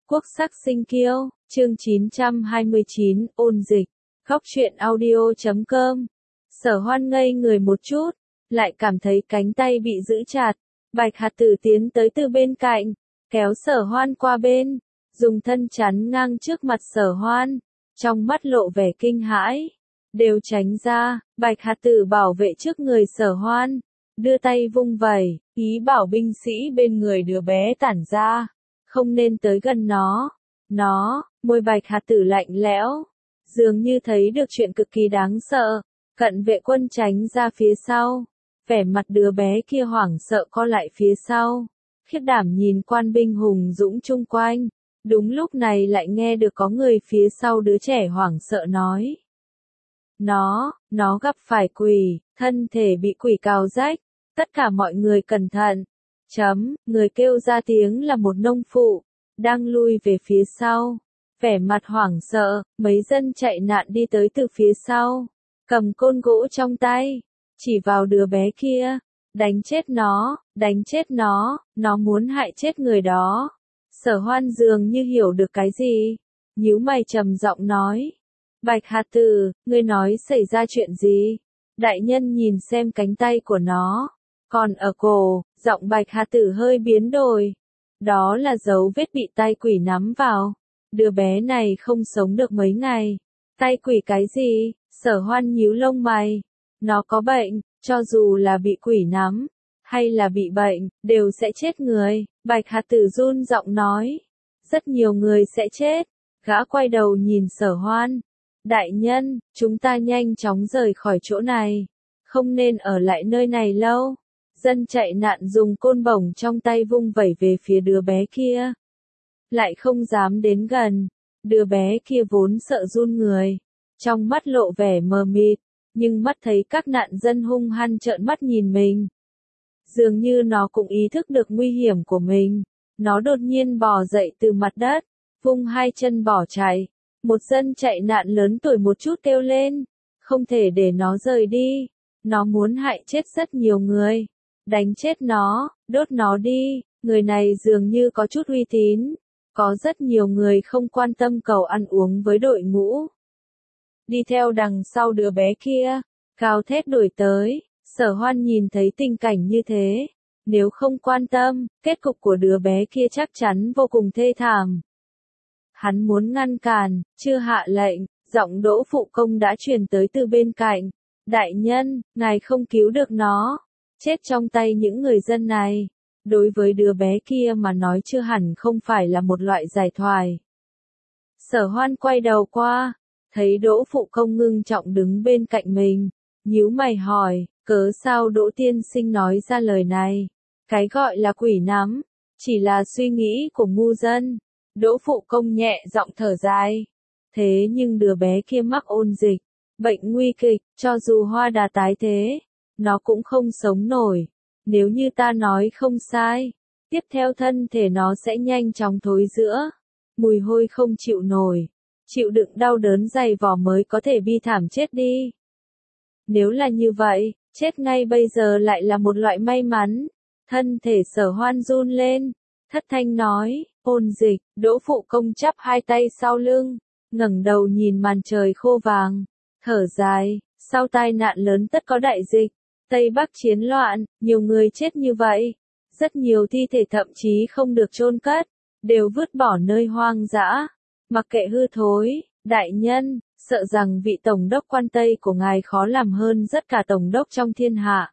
Quốc sắc sinh kiêu, chương 929, ôn dịch. Góc truyện audio.com. Sở Hoan ngây người một chút, lại cảm thấy cánh tay bị giữ chặt. Bạch Hạt Tử tiến tới từ bên cạnh, kéo Sở Hoan qua bên, dùng thân chắn ngang trước mặt Sở Hoan, trong mắt lộ vẻ kinh hãi. Đều tránh ra, Bạch Hạt Tử bảo vệ trước người Sở Hoan, đưa tay vung vẩy, ý bảo binh sĩ bên người đứa bé tản ra, không nên tới gần nó. Môi Bạch Hạt Tử lạnh lẽo, dường như thấy được chuyện cực kỳ đáng sợ. Cận vệ quân tránh ra phía sau, vẻ mặt đứa bé kia hoảng sợ co lại phía sau, khiếp đảm nhìn quan binh hùng dũng chung quanh. Đúng lúc này lại nghe được có người phía sau đứa trẻ hoảng sợ nói. Nó gặp phải quỷ, thân thể bị quỷ cào rách, tất cả mọi người cẩn thận. Người kêu ra tiếng là một nông phụ, đang lui về phía sau, vẻ mặt hoảng sợ. Mấy dân chạy nạn đi tới từ phía sau, cầm côn gỗ trong tay, chỉ vào đứa bé kia, đánh chết nó, nó muốn hại chết người đó. Sở Hoan dường như hiểu được cái gì, nhíu mày trầm giọng nói. Bạch Hạt Tử, ngươi nói xảy ra chuyện gì? Đại nhân nhìn xem cánh tay của nó, còn ở cổ. Giọng Bạch Hạt Tử hơi biến đổi. Đó là dấu vết bị tay quỷ nắm vào. Đứa bé này không sống được mấy ngày. Tay quỷ cái gì? Sở Hoan nhíu lông mày. Nó có bệnh, cho dù là bị quỷ nắm, hay là bị bệnh, đều sẽ chết người. Bạch Hạt Tử run giọng nói. Rất nhiều người sẽ chết. Gã quay đầu nhìn Sở Hoan. Đại nhân, chúng ta nhanh chóng rời khỏi chỗ này. Không nên ở lại nơi này lâu. Dân chạy nạn dùng côn bổng trong tay vung vẩy về phía đứa bé kia. Lại không dám đến gần. Đứa bé kia vốn sợ run người, trong mắt lộ vẻ mờ mịt, nhưng mắt thấy các nạn dân hung hăng trợn mắt nhìn mình. Dường như nó cũng ý thức được nguy hiểm của mình. Nó đột nhiên bò dậy từ mặt đất, vung hai chân bỏ chạy. Một dân chạy nạn lớn tuổi một chút kêu lên. Không thể để nó rời đi. Nó muốn hại chết rất nhiều người. Đánh chết nó, đốt nó đi. Người này dường như có chút uy tín. Có rất nhiều người không quan tâm cầu ăn uống với đội ngũ. Đi theo đằng sau đứa bé kia, gào thét đuổi tới. Sở Hoan nhìn thấy tình cảnh như thế, nếu không quan tâm, kết cục của đứa bé kia chắc chắn vô cùng thê thảm. Hắn muốn ngăn cản, chưa hạ lệnh, giọng Đỗ Phụ Công đã truyền tới từ bên cạnh. Đại nhân, ngài không cứu được nó, chết trong tay những người dân này. Đối với đứa bé kia mà nói chưa hẳn không phải là một loại giải thoại. Sở Hoan quay đầu qua, thấy Đỗ Phụ Công ngưng trọng đứng bên cạnh mình, nhíu mày hỏi, cớ sao Đỗ tiên sinh nói ra lời này? Cái gọi là quỷ nắm, chỉ là suy nghĩ của ngu dân. Đỗ Phụ Công nhẹ giọng thở dài. Thế nhưng đứa bé kia mắc ôn dịch, bệnh nguy kịch, cho dù hoa đà tái thế, nó cũng không sống nổi. Nếu như ta nói không sai, tiếp theo thân thể nó sẽ nhanh chóng thối rữa, mùi hôi không chịu nổi, chịu đựng đau đớn dày vò mới có thể bi thảm chết đi. Nếu là như vậy, chết ngay bây giờ lại là một loại may mắn. Thân thể Sở Hoan run lên, thất thanh nói, ôn dịch. Đỗ Phụ Công chắp hai tay sau lưng, ngẩng đầu nhìn màn trời khô vàng, thở dài, sau tai nạn lớn tất có đại dịch. Tây Bắc chiến loạn, nhiều người chết như vậy. Rất nhiều thi thể thậm chí không được chôn cất, đều vứt bỏ nơi hoang dã. Mặc kệ hư thối, đại nhân, sợ rằng vị tổng đốc quan Tây của ngài khó làm hơn rất cả tổng đốc trong thiên hạ.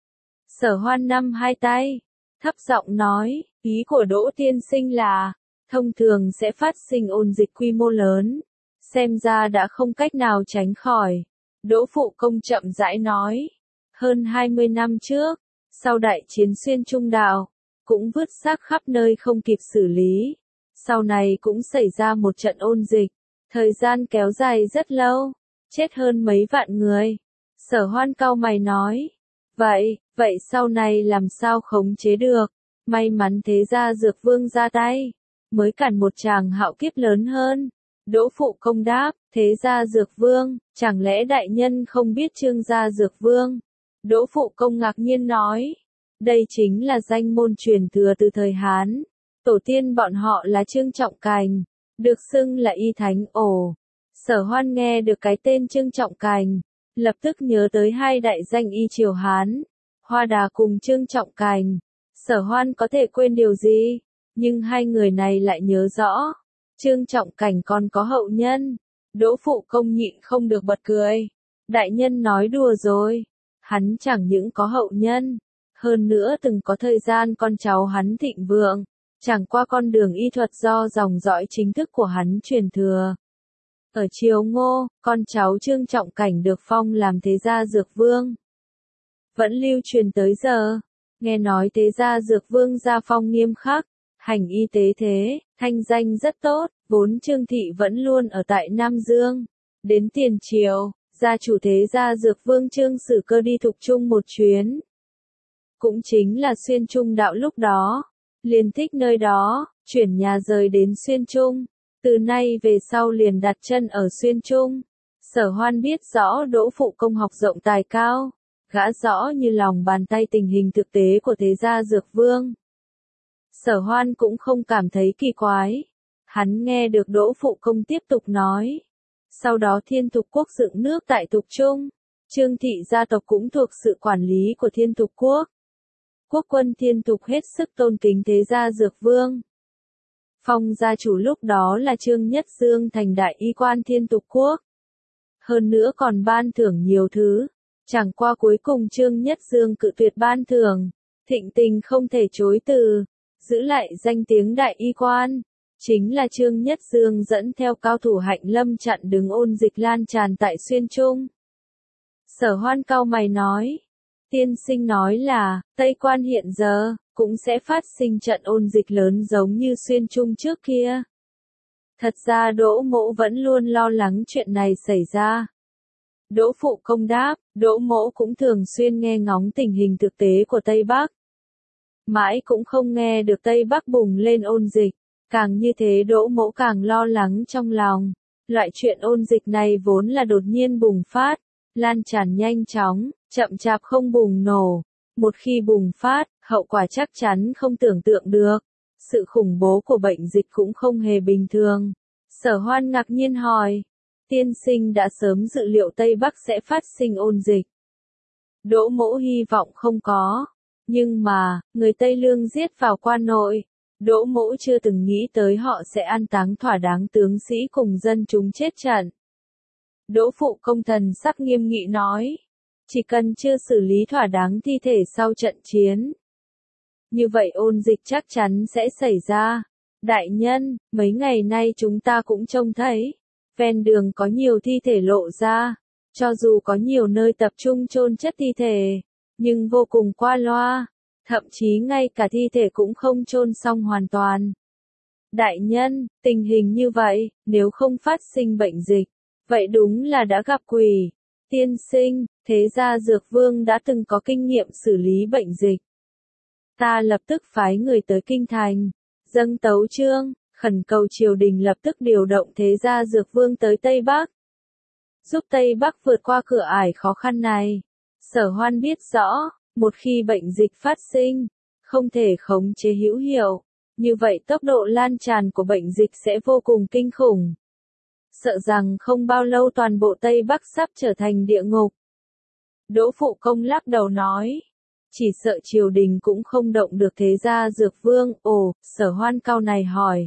Sở Hoan nắm hai tay, thấp giọng nói, ý của Đỗ tiên sinh là, thông thường sẽ phát sinh ôn dịch quy mô lớn. Xem ra đã không cách nào tránh khỏi. Đỗ Phụ Công chậm rãi nói. Hơn 20 năm trước, sau đại chiến xuyên Trung Đạo, cũng vứt xác khắp nơi không kịp xử lý. Sau này cũng xảy ra một trận ôn dịch, thời gian kéo dài rất lâu, chết hơn mấy vạn người. Sở Hoan cau mày nói, vậy sau này làm sao khống chế được? May mắn thế gia Dược Vương ra tay, mới cản một tràng hạo kiếp lớn hơn. Đỗ Phụ Công đáp, thế gia Dược Vương, chẳng lẽ đại nhân không biết Trương gia Dược Vương? Đỗ Phụ Công ngạc nhiên nói, đây chính là danh môn truyền thừa từ thời Hán. Tổ tiên bọn họ là Trương Trọng Cành, được xưng là y thánh. Ồ, Sở Hoan nghe được cái tên Trương Trọng Cành, lập tức nhớ tới hai đại danh y triều Hán, Hoa Đà cùng Trương Trọng Cành. Sở Hoan có thể quên điều gì, nhưng hai người này lại nhớ rõ. Trương Trọng Cảnh còn có hậu nhân. Đỗ Phụ Công nhịn không được bật cười. Đại nhân nói đùa rồi. Hắn chẳng những có hậu nhân, hơn nữa từng có thời gian con cháu hắn thịnh vượng, chẳng qua con đường y thuật do dòng dõi chính thức của hắn truyền thừa. Ở triều Ngô, con cháu Trương Trọng Cảnh được phong làm thế gia dược vương. Vẫn lưu truyền tới giờ. Nghe nói thế gia dược vương gia phong nghiêm khắc, hành y tế thế, thanh danh rất tốt, vốn Trương thị vẫn luôn ở tại Nam Dương. Đến tiền triều, gia chủ thế gia dược vương Trương Sử Cơ đi Thục Trung một chuyến. Cũng chính là Xuyên Trung đạo lúc đó. Liền thích nơi đó, chuyển nhà rời đến Xuyên Trung. Từ nay về sau liền đặt chân ở Xuyên Trung. Sở Hoan biết rõ Đỗ Phụ Công học rộng tài cao, gã rõ như lòng bàn tay tình hình thực tế của thế gia dược vương. Sở Hoan cũng không cảm thấy kỳ quái. Hắn nghe được Đỗ Phụ Công tiếp tục nói. Sau đó Thiên Thục Quốc dựng nước tại Thục Trung. Trương thị gia tộc cũng thuộc sự quản lý của Thiên Thục Quốc. Quốc quân Thiên Thục hết sức tôn kính thế gia dược vương. Phong gia chủ lúc đó là Trương Nhất Dương thành đại y quan Thiên Thục Quốc. Hơn nữa còn ban thưởng nhiều thứ. Chẳng qua cuối cùng Trương Nhất Dương cự tuyệt ban thưởng. Thịnh tình không thể chối từ. Giữ lại danh tiếng đại y quan. Chính là Trương Nhất Dương dẫn theo cao thủ Hạnh Lâm chặn đứng ôn dịch lan tràn tại Xuyên Trung. Sở Hoan cau mày nói. Tiên sinh nói là, Tây Quan hiện giờ, cũng sẽ phát sinh trận ôn dịch lớn giống như Xuyên Trung trước kia. Thật ra Đỗ Mỗ vẫn luôn lo lắng chuyện này xảy ra. Đỗ Phụ Công đáp, Đỗ Mỗ cũng thường xuyên nghe ngóng tình hình thực tế của Tây Bắc. Mãi cũng không nghe được Tây Bắc bùng lên ôn dịch, càng như thế Đỗ Mỗ càng lo lắng trong lòng. Loại chuyện ôn dịch này vốn là đột nhiên bùng phát, lan tràn nhanh chóng, chậm chạp không bùng nổ. Một khi bùng phát, hậu quả chắc chắn không tưởng tượng được. Sự khủng bố của bệnh dịch cũng không hề bình thường. Sở Hoan ngạc nhiên hỏi. Tiên sinh đã sớm dự liệu Tây Bắc sẽ phát sinh ôn dịch. Đỗ Mỗ hy vọng không có. Nhưng mà, người Tây Lương giết vào quan nội. Đỗ Mỗ chưa từng nghĩ tới họ sẽ an táng thỏa đáng tướng sĩ cùng dân chúng chết trận. Đỗ Phụ Công thần sắc nghiêm nghị nói. Chỉ cần chưa xử lý thỏa đáng thi thể sau trận chiến. Như vậy ôn dịch chắc chắn sẽ xảy ra. Đại nhân, mấy ngày nay chúng ta cũng trông thấy. Ven đường có nhiều thi thể lộ ra. Cho dù có nhiều nơi tập trung chôn chất thi thể. Nhưng vô cùng qua loa. Thậm chí ngay cả thi thể cũng không chôn xong hoàn toàn. Đại nhân, tình hình như vậy, nếu không phát sinh bệnh dịch, vậy đúng là đã gặp quỷ. Tiên sinh, thế gia dược vương đã từng có kinh nghiệm xử lý bệnh dịch. Ta lập tức phái người tới kinh thành, dâng tấu chương, khẩn cầu triều đình lập tức điều động thế gia dược vương tới Tây Bắc. Giúp Tây Bắc vượt qua cửa ải khó khăn này. Sở Hoan biết rõ, một khi bệnh dịch phát sinh, không thể khống chế hữu hiệu, như vậy tốc độ lan tràn của bệnh dịch sẽ vô cùng kinh khủng. Sợ rằng không bao lâu toàn bộ Tây Bắc sắp trở thành địa ngục. Đỗ Phụ Công lắc đầu nói. Chỉ sợ triều đình cũng không động được thế gia dược vương. Ồ, Sở Hoan cau này hỏi.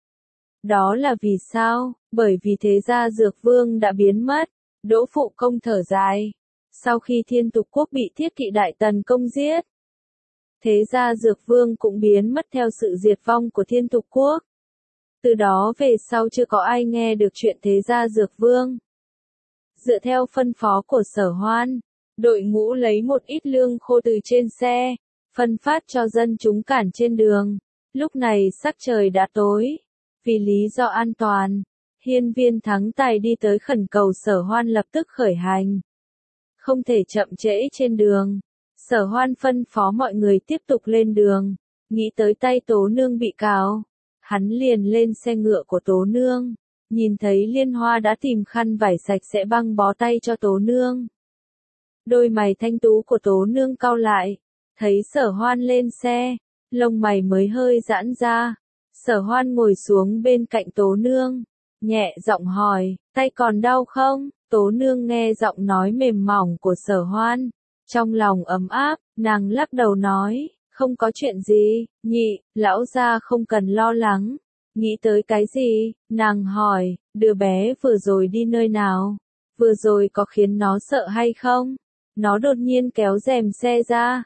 Đó là vì sao? Bởi vì thế gia dược vương đã biến mất. Đỗ Phụ Công thở dài. Sau khi Thiên Thục Quốc bị Thiết Kỵ Đại Tần công giết, thế gia dược vương cũng biến mất theo sự diệt vong của Thiên Thục Quốc. Từ đó về sau chưa có ai nghe được chuyện thế gia dược vương. Dựa theo phân phó của Sở Hoan, đội ngũ lấy một ít lương khô từ trên xe, phân phát cho dân chúng cản trên đường. Lúc này sắc trời đã tối. Vì lý do an toàn, Hiên Viên Thắng Tài đi tới khẩn cầu Sở Hoan lập tức khởi hành. Không thể chậm trễ trên đường. Sở Hoan phân phó mọi người tiếp tục lên đường. Nghĩ tới tay Tố Nương bị cào, hắn liền lên xe ngựa của Tố Nương. Nhìn thấy Liên Hoa đã tìm khăn vải sạch sẽ băng bó tay cho Tố Nương. Đôi mày thanh tú của Tố Nương cau lại. Thấy Sở Hoan lên xe, lông mày mới hơi giãn ra. Sở Hoan ngồi xuống bên cạnh Tố Nương, nhẹ giọng hỏi, tay còn đau không? Tố Nương nghe giọng nói mềm mỏng của Sở Hoan, trong lòng ấm áp, nàng lắc đầu nói, không có chuyện gì, nhị, lão gia không cần lo lắng. Nghĩ tới cái gì? Nàng hỏi, đứa bé vừa rồi đi nơi nào? Vừa rồi có khiến nó sợ hay không? Nó đột nhiên kéo rèm xe ra.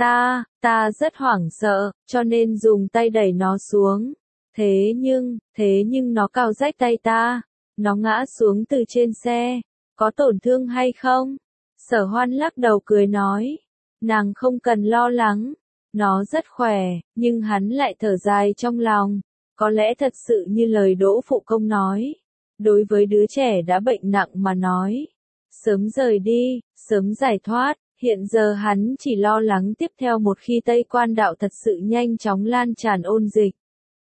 Ta rất hoảng sợ, cho nên dùng tay đẩy nó xuống. Thế nhưng nó cào rách tay ta. Nó ngã xuống từ trên xe. Có tổn thương hay không? Sở Hoan lắc đầu cười nói. Nàng không cần lo lắng. Nó rất khỏe, nhưng hắn lại thở dài trong lòng. Có lẽ thật sự như lời Đỗ Phụ Công nói. Đối với đứa trẻ đã bệnh nặng mà nói. Sớm rời đi, sớm giải thoát. Hiện giờ hắn chỉ lo lắng tiếp theo một khi Tây Quan đạo thật sự nhanh chóng lan tràn ôn dịch.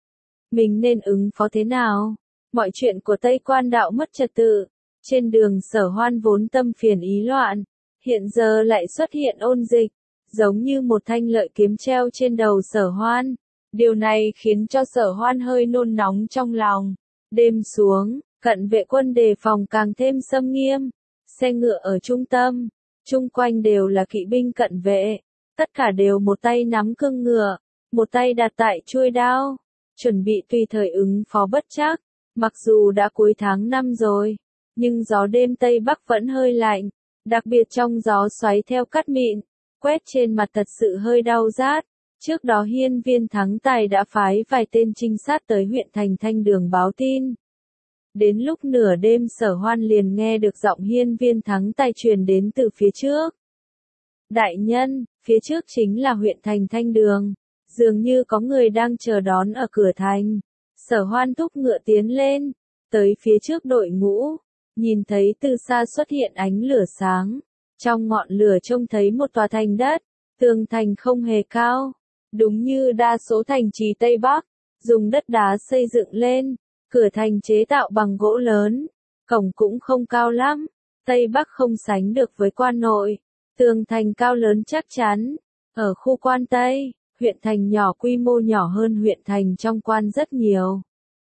Mình nên ứng phó thế nào? Mọi chuyện của Tây Quan đạo mất trật tự. Trên đường Sở Hoan vốn tâm phiền ý loạn. Hiện giờ lại xuất hiện ôn dịch. Giống như một thanh lợi kiếm treo trên đầu Sở Hoan. Điều này khiến cho Sở Hoan hơi nôn nóng trong lòng. Đêm xuống, cận vệ quân đề phòng càng thêm xâm nghiêm. Xe ngựa ở trung tâm, chung quanh đều là kỵ binh cận vệ. Tất cả đều một tay nắm cương ngựa, một tay đặt tại chuôi đao. Chuẩn bị tùy thời ứng phó bất trắc. Mặc dù đã cuối tháng 5 rồi, nhưng gió đêm Tây Bắc vẫn hơi lạnh. Đặc biệt trong gió xoáy theo cát mịn, quét trên mặt thật sự hơi đau rát. Trước đó Hiên Viên Thắng Tài đã phái vài tên trinh sát tới huyện thành Thanh Đường báo tin. Đến lúc nửa đêm Sở Hoan liền nghe được giọng Hiên Viên Thắng Tài truyền đến từ phía trước. Đại nhân, phía trước chính là huyện thành Thanh Đường. Dường như có người đang chờ đón ở cửa thành. Sở Hoan thúc ngựa tiến lên, tới phía trước đội ngũ. Nhìn thấy từ xa xuất hiện ánh lửa sáng. Trong ngọn lửa trông thấy một tòa thành đất. Tường thành không hề cao. Đúng như đa số thành trì Tây Bắc, dùng đất đá xây dựng lên, cửa thành chế tạo bằng gỗ lớn, cổng cũng không cao lắm, Tây Bắc không sánh được với quan nội, tường thành cao lớn chắc chắn. Ở khu quan Tây, huyện thành nhỏ quy mô nhỏ hơn huyện thành trong quan rất nhiều.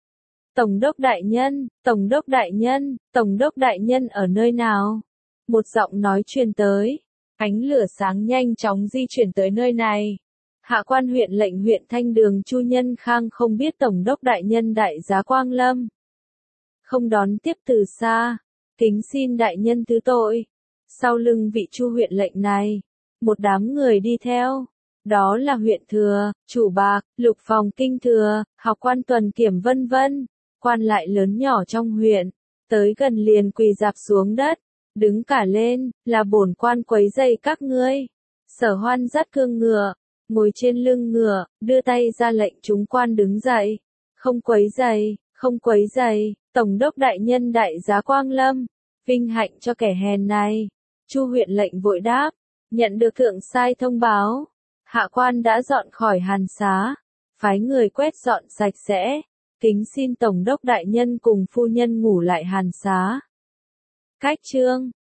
Tổng đốc đại nhân, tổng đốc đại nhân, tổng đốc đại nhân ở nơi nào? Một giọng nói truyền tới, ánh lửa sáng nhanh chóng di chuyển tới nơi này. Hạ quan huyện lệnh huyện Thanh Đường Chu Nhân Khang không biết tổng đốc đại nhân đại giá Quang Lâm. Không đón tiếp từ xa, kính xin đại nhân thứ tội. Sau lưng vị Chu huyện lệnh này, một đám người đi theo. Đó là huyện thừa, chủ bạc, lục phòng kinh thừa, học quan tuần kiểm vân vân. Quan lại lớn nhỏ trong huyện, tới gần liền quỳ rạp xuống đất, đứng cả lên, là bổn quan quấy rầy các ngươi. Sở Hoan dắt cương ngựa, ngồi trên lưng ngựa, đưa tay ra lệnh chúng quan đứng dậy. Không quấy rầy, không quấy rầy, tổng đốc đại nhân đại giá Quang Lâm, vinh hạnh cho kẻ hèn này. Chu huyện lệnh vội đáp, nhận được thượng sai thông báo, hạ quan đã dọn khỏi hàn xá, phái người quét dọn sạch sẽ, kính xin tổng đốc đại nhân cùng phu nhân ngủ lại hàn xá. Cách chương